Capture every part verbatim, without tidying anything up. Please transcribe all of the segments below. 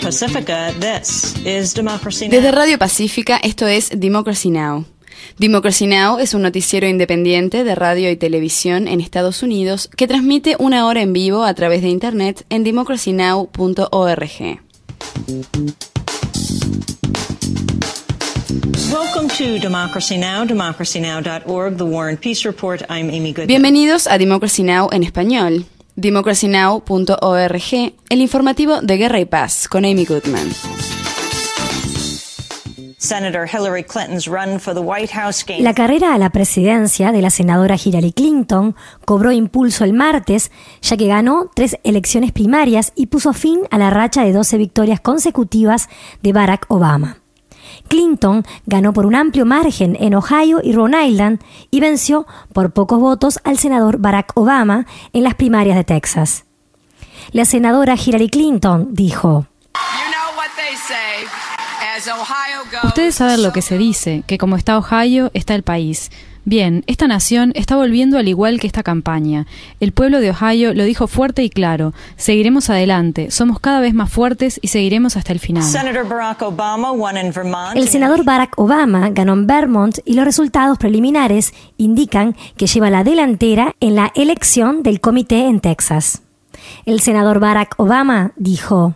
Pacifica, this is Democracy Now! Desde Radio Pacífica, esto es Democracy Now! Democracy Now! Es un noticiero independiente de radio y televisión en Estados Unidos que transmite una hora en vivo a través de internet en democracy now punto org. Welcome to Democracy Now!, democracy now dot org, the War and Peace Report. I'm Amy Goodman. Bienvenidos a Democracy Now! En español. democracy now punto org, el informativo de Guerra y Paz, con Amy Goodman. Senator Hillary Clinton's run for the White House gained... La carrera a la presidencia de la senadora Hillary Clinton cobró impulso el martes, ya que ganó tres elecciones primarias y puso fin a la racha de doce victorias consecutivas de Barack Obama. Clinton ganó por un amplio margen en Ohio y Rhode Island y venció por pocos votos al senador Barack Obama en las primarias de Texas. La senadora Hillary Clinton dijo: Ustedes saben lo que se dice, que como está Ohio, está el país. Bien, esta nación está volviendo al igual que esta campaña. El pueblo de Ohio lo dijo fuerte y claro. Seguiremos adelante, somos cada vez más fuertes y seguiremos hasta el final. El senador Barack Obama ganó en Vermont y los resultados preliminares indican que lleva la delantera en la elección del comité en Texas. El senador Barack Obama dijo: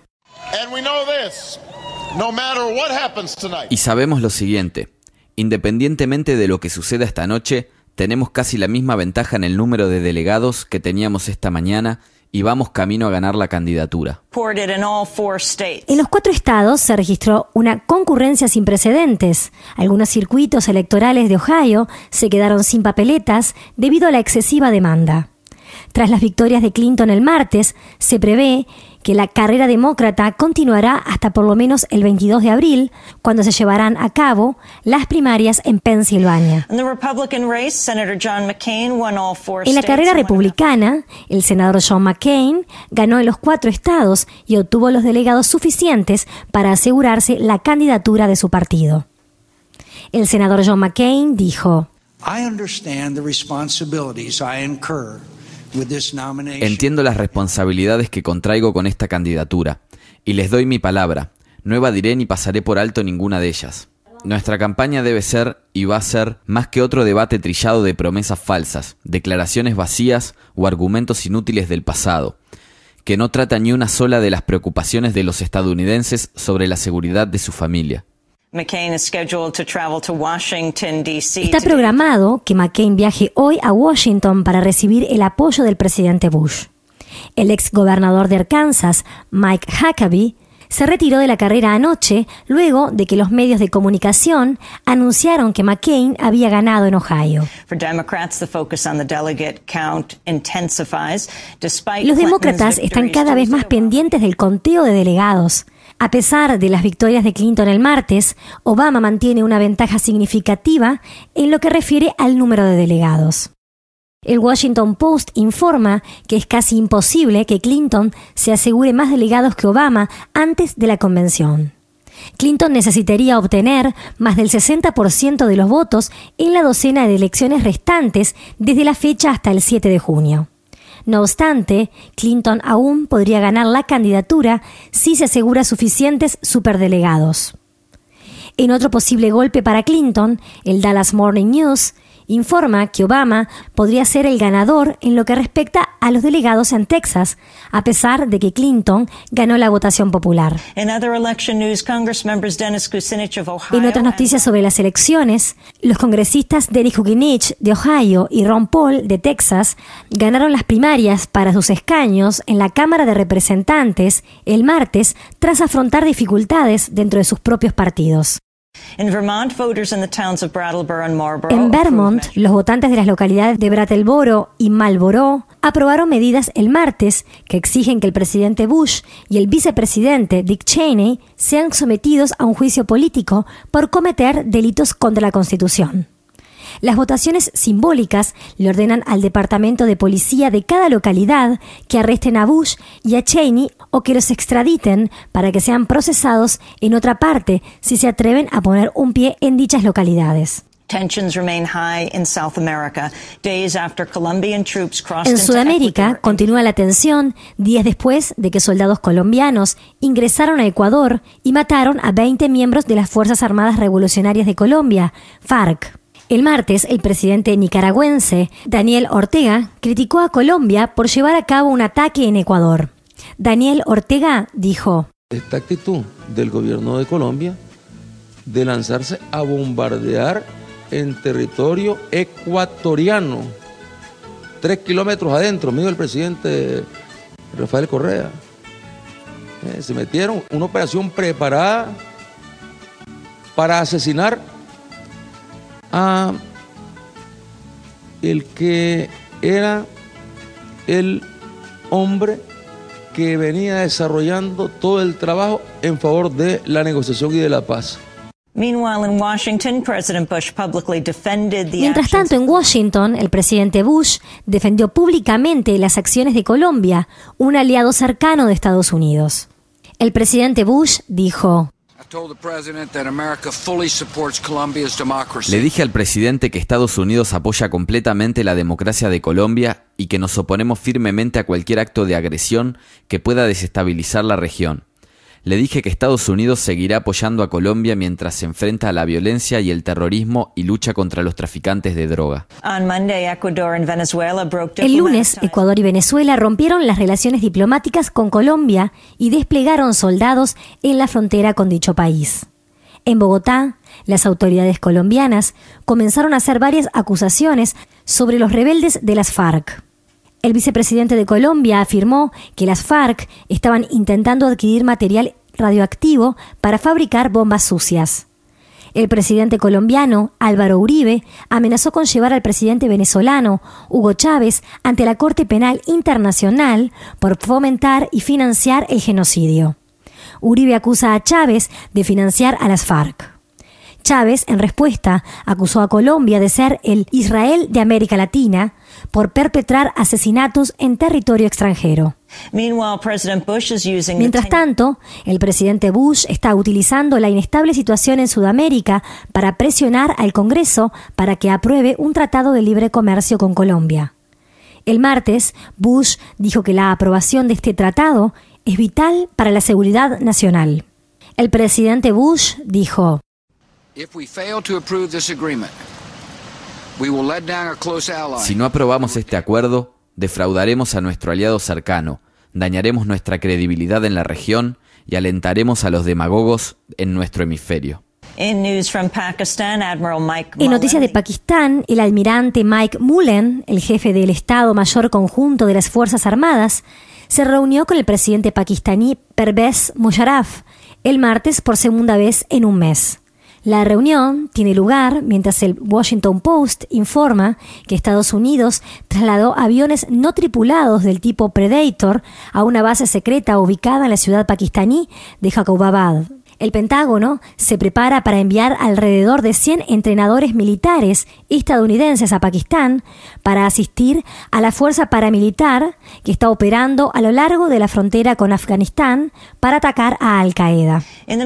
Y sabemos lo siguiente. Independientemente de lo que suceda esta noche, tenemos casi la misma ventaja en el número de delegados que teníamos esta mañana y vamos camino a ganar la candidatura. En los cuatro estados se registró una concurrencia sin precedentes. Algunos circuitos electorales de Ohio se quedaron sin papeletas debido a la excesiva demanda. Tras las victorias de Clinton el martes, se prevé que la carrera demócrata continuará hasta por lo menos el veintidós de abril, cuando se llevarán a cabo las primarias en Pensilvania. En la carrera republicana, el senador John McCain ganó en los cuatro estados y obtuvo los delegados suficientes para asegurarse la candidatura de su partido. El senador John McCain dijo: Entiendo las responsabilidades que contraigo con esta candidatura, y les doy mi palabra, no evadiré ni pasaré por alto ninguna de ellas. Nuestra campaña debe ser, y va a ser, más que otro debate trillado de promesas falsas, declaraciones vacías o argumentos inútiles del pasado, que no trata ni una sola de las preocupaciones de los estadounidenses sobre la seguridad de su familia. Está programado que McCain viaje hoy a Washington para recibir el apoyo del presidente Bush. El ex gobernador de Arkansas, Mike Huckabee, se retiró de la carrera anoche luego de que los medios de comunicación anunciaron que McCain había ganado en Ohio. Los demócratas están cada vez más pendientes del conteo de delegados. A pesar de las victorias de Clinton el martes, Obama mantiene una ventaja significativa en lo que refiere al número de delegados. El Washington Post informa que es casi imposible que Clinton se asegure más delegados que Obama antes de la convención. Clinton necesitaría obtener más del sesenta por ciento de los votos en la docena de elecciones restantes desde la fecha hasta el siete de junio. No obstante, Clinton aún podría ganar la candidatura si se asegura suficientes superdelegados. En otro posible golpe para Clinton, el Dallas Morning News informa que Obama podría ser el ganador en lo que respecta a los delegados en Texas, a pesar de que Clinton ganó la votación popular. En otras noticias sobre las elecciones, los congresistas Dennis Kucinich de Ohio y Ron Paul de Texas ganaron las primarias para sus escaños en la Cámara de Representantes el martes tras afrontar dificultades dentro de sus propios partidos. En Vermont, los votantes de las localidades de Brattleboro y Marlboro aprobaron medidas el martes que exigen que el presidente Bush y el vicepresidente Dick Cheney sean sometidos a un juicio político por cometer delitos contra la Constitución. Las votaciones simbólicas le ordenan al departamento de policía de cada localidad que arresten a Bush y a Cheney o que los extraditen para que sean procesados en otra parte si se atreven a poner un pie en dichas localidades. En Sudamérica continúa la tensión días después de que soldados colombianos ingresaron a Ecuador y mataron a veinte miembros de las Fuerzas Armadas Revolucionarias de Colombia, FARC. El martes, el presidente nicaragüense Daniel Ortega criticó a Colombia por llevar a cabo un ataque en Ecuador. Daniel Ortega dijo: esta actitud del gobierno de Colombia de lanzarse a bombardear en territorio ecuatoriano, tres kilómetros adentro, me dijo el presidente Rafael Correa. Eh, se metieron una operación preparada para asesinar a el que era el hombre que venía desarrollando todo el trabajo en favor de la negociación y de la paz. Mientras tanto, en Washington, el presidente Bush defendió públicamente las acciones de Colombia, un aliado cercano de Estados Unidos. El presidente Bush dijo: le dije al presidente que Estados Unidos apoya completamente la democracia de Colombia y que nos oponemos firmemente a cualquier acto de agresión que pueda desestabilizar la región. Le dije que Estados Unidos seguirá apoyando a Colombia mientras se enfrenta a la violencia y el terrorismo y lucha contra los traficantes de droga. El lunes, Ecuador y Venezuela rompieron las relaciones diplomáticas con Colombia y desplegaron soldados en la frontera con dicho país. En Bogotá, las autoridades colombianas comenzaron a hacer varias acusaciones sobre los rebeldes de las FARC. El vicepresidente de Colombia afirmó que las FARC estaban intentando adquirir material radioactivo para fabricar bombas sucias. El presidente colombiano, Álvaro Uribe, amenazó con llevar al presidente venezolano, Hugo Chávez, ante la Corte Penal Internacional por fomentar y financiar el genocidio. Uribe acusa a Chávez de financiar a las FARC. Chávez, en respuesta, acusó a Colombia de ser el Israel de América Latina por perpetrar asesinatos en territorio extranjero. Mientras tanto, el presidente Bush está utilizando la inestable situación en Sudamérica para presionar al Congreso para que apruebe un tratado de libre comercio con Colombia. El martes, Bush dijo que la aprobación de este tratado es vital para la seguridad nacional. El presidente Bush dijo: si no aprobamos este acuerdo, defraudaremos a nuestro aliado cercano, dañaremos nuestra credibilidad en la región y alentaremos a los demagogos en nuestro hemisferio. En noticias de Pakistán, el almirante Mike Mullen, el jefe del Estado Mayor Conjunto de las Fuerzas Armadas, se reunió con el presidente pakistaní Pervez Musharraf el martes por segunda vez en un mes. La reunión tiene lugar mientras el Washington Post informa que Estados Unidos trasladó aviones no tripulados del tipo Predator a una base secreta ubicada en la ciudad pakistaní de Jacobabad. El Pentágono se prepara para enviar alrededor de cien entrenadores militares estadounidenses a Pakistán para asistir a la fuerza paramilitar que está operando a lo largo de la frontera con Afganistán para atacar a Al-Qaeda. En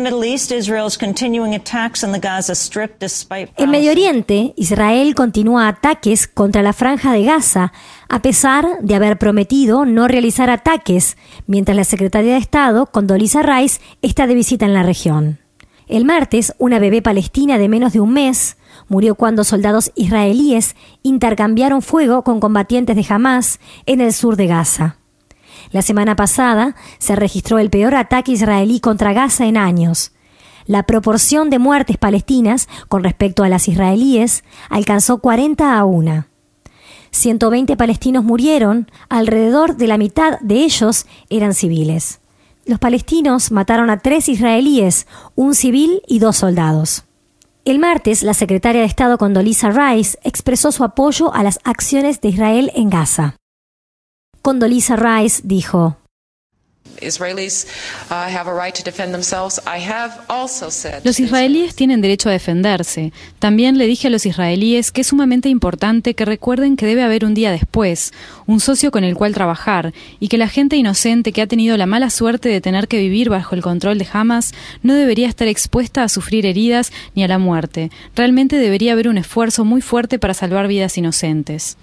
Medio Oriente, Israel continúa ataques contra la Franja de Gaza, a pesar de haber prometido no realizar ataques, mientras la secretaria de Estado, Condoleezza Rice, está de visita en la región. El martes, una bebé palestina de menos de un mes murió cuando soldados israelíes intercambiaron fuego con combatientes de Hamás en el sur de Gaza. La semana pasada se registró el peor ataque israelí contra Gaza en años. La proporción de muertes palestinas con respecto a las israelíes alcanzó cuarenta a uno. ciento veinte palestinos murieron, alrededor de la mitad de ellos eran civiles. Los palestinos mataron a tres israelíes, un civil y dos soldados. El martes, la secretaria de Estado Condoleezza Rice expresó su apoyo a las acciones de Israel en Gaza. Condoleezza Rice dijo: Los israelíes tienen derecho a defenderse. También le dije a los israelíes que es sumamente importante que recuerden que debe haber un día después, un socio con el cual trabajar, y que la gente inocente que ha tenido la mala suerte de tener que vivir bajo el control de Hamas no debería estar expuesta a sufrir heridas ni a la muerte. Realmente debería haber un esfuerzo muy fuerte para salvar vidas inocentes.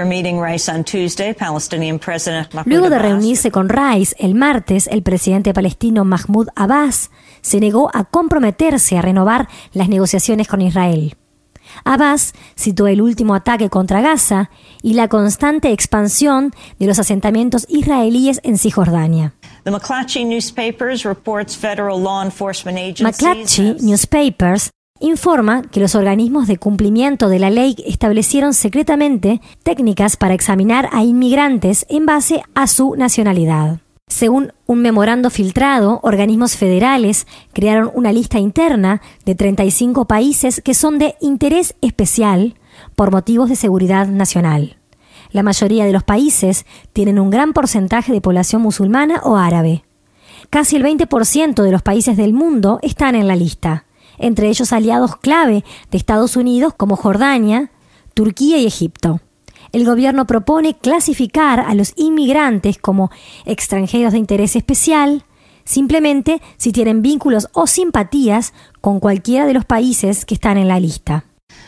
Luego de reunirse con Rice el martes, el presidente palestino Mahmoud Abbas se negó a comprometerse a renovar las negociaciones con Israel. Abbas citó el último ataque contra Gaza y la constante expansión de los asentamientos israelíes en Cisjordania. McClatchy Newspapers informa que los organismos de cumplimiento de la ley establecieron secretamente técnicas para examinar a inmigrantes en base a su nacionalidad. Según un memorando filtrado, organismos federales crearon una lista interna de treinta y cinco países que son de interés especial por motivos de seguridad nacional. La mayoría de los países tienen un gran porcentaje de población musulmana o árabe. Casi el veinte por ciento de los países del mundo están en la lista, entre ellos aliados clave de Estados Unidos como Jordania, Turquía y Egipto. El gobierno propone clasificar a los inmigrantes como extranjeros de interés especial, simplemente si tienen vínculos o simpatías con cualquiera de los países que están en la lista.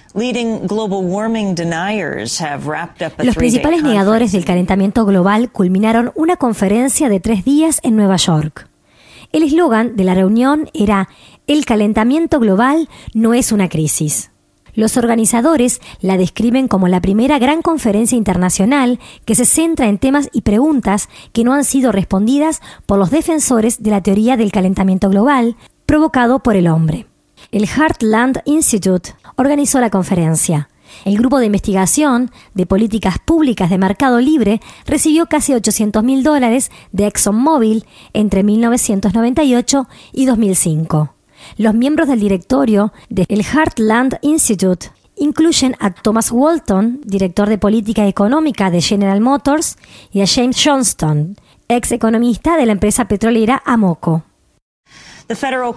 Los principales negadores del calentamiento global culminaron una conferencia de tres días en Nueva York. El eslogan de la reunión era «El calentamiento global no es una crisis». Los organizadores la describen como la primera gran conferencia internacional que se centra en temas y preguntas que no han sido respondidas por los defensores de la teoría del calentamiento global provocado por el hombre. El Heartland Institute organizó la conferencia. El grupo de investigación de políticas públicas de mercado libre recibió casi ochocientos mil dólares de ExxonMobil entre mil novecientos noventa y ocho y dos mil cinco. Los miembros del directorio del Heartland Institute incluyen a Thomas Walton, director de política económica de General Motors, y a James Johnston, ex economista de la empresa petrolera Amoco. La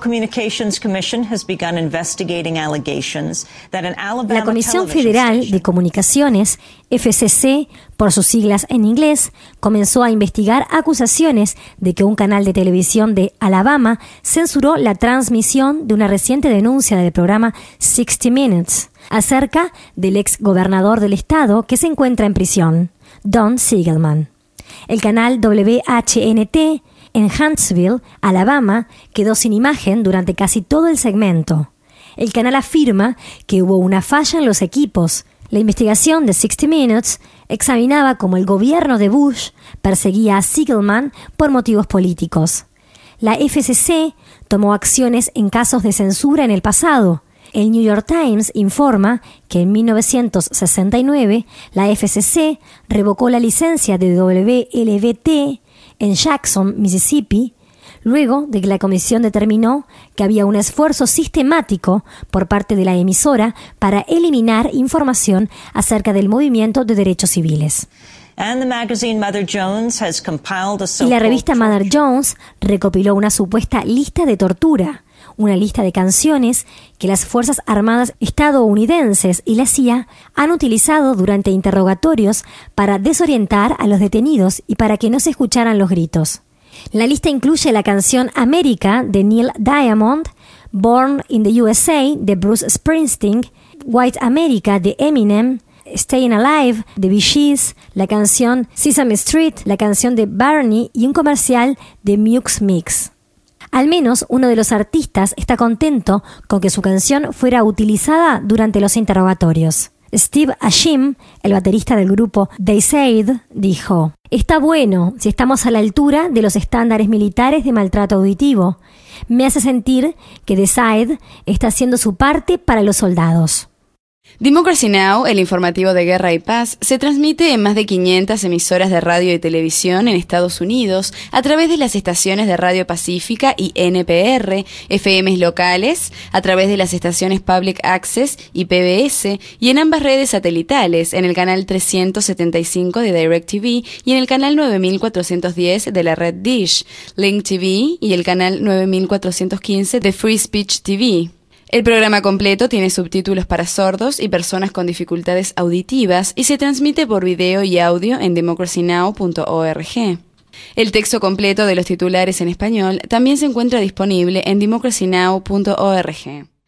Comisión Federal de Comunicaciones, F C C, por sus siglas en inglés, comenzó a investigar acusaciones de que un canal de televisión de Alabama censuró la transmisión de una reciente denuncia del programa sixty minutes acerca del ex gobernador del estado que se encuentra en prisión, Don Siegelman. El canal W H N T en Huntsville, Alabama, quedó sin imagen durante casi todo el segmento. El canal afirma que hubo una falla en los equipos. La investigación de sixty minutes examinaba cómo el gobierno de Bush perseguía a Siegelman por motivos políticos. La F C C tomó acciones en casos de censura en el pasado. El New York Times informa que en mil novecientos sesenta y nueve la F C C revocó la licencia de W L B T en Jackson, Mississippi, luego de que la comisión determinó que había un esfuerzo sistemático por parte de la emisora para eliminar información acerca del movimiento de derechos civiles. Y la revista Mother Jones recopiló una supuesta lista de tortura, una lista de canciones que las Fuerzas Armadas estadounidenses y la C I A han utilizado durante interrogatorios para desorientar a los detenidos y para que no se escucharan los gritos. La lista incluye la canción America de Neil Diamond, Born in the U S A de Bruce Springsteen, White America de Eminem, Staying Alive de Bee Gees, la canción Sesame Street, la canción de Barney y un comercial de Mux Mix. Al menos uno de los artistas está contento con que su canción fuera utilizada durante los interrogatorios. Steve Ashim, el baterista del grupo They Said, dijo: «Está bueno si estamos a la altura de los estándares militares de maltrato auditivo. Me hace sentir que The Said está haciendo su parte para los soldados». Democracy Now!, el informativo de guerra y paz, se transmite en más de quinientas emisoras de radio y televisión en Estados Unidos a través de las estaciones de Radio Pacífica y N P R, F Ms locales, a través de las estaciones Public Access y P B S, y en ambas redes satelitales, en el canal trescientos setenta y cinco de DirecTV y en el canal nueve mil cuatrocientos diez de la red Dish, Link T V y el canal nueve mil cuatrocientos quince de Free Speech T V. El programa completo tiene subtítulos para sordos y personas con dificultades auditivas y se transmite por video y audio en democracy now punto org. El texto completo de los titulares en español también se encuentra disponible en democracy now punto org.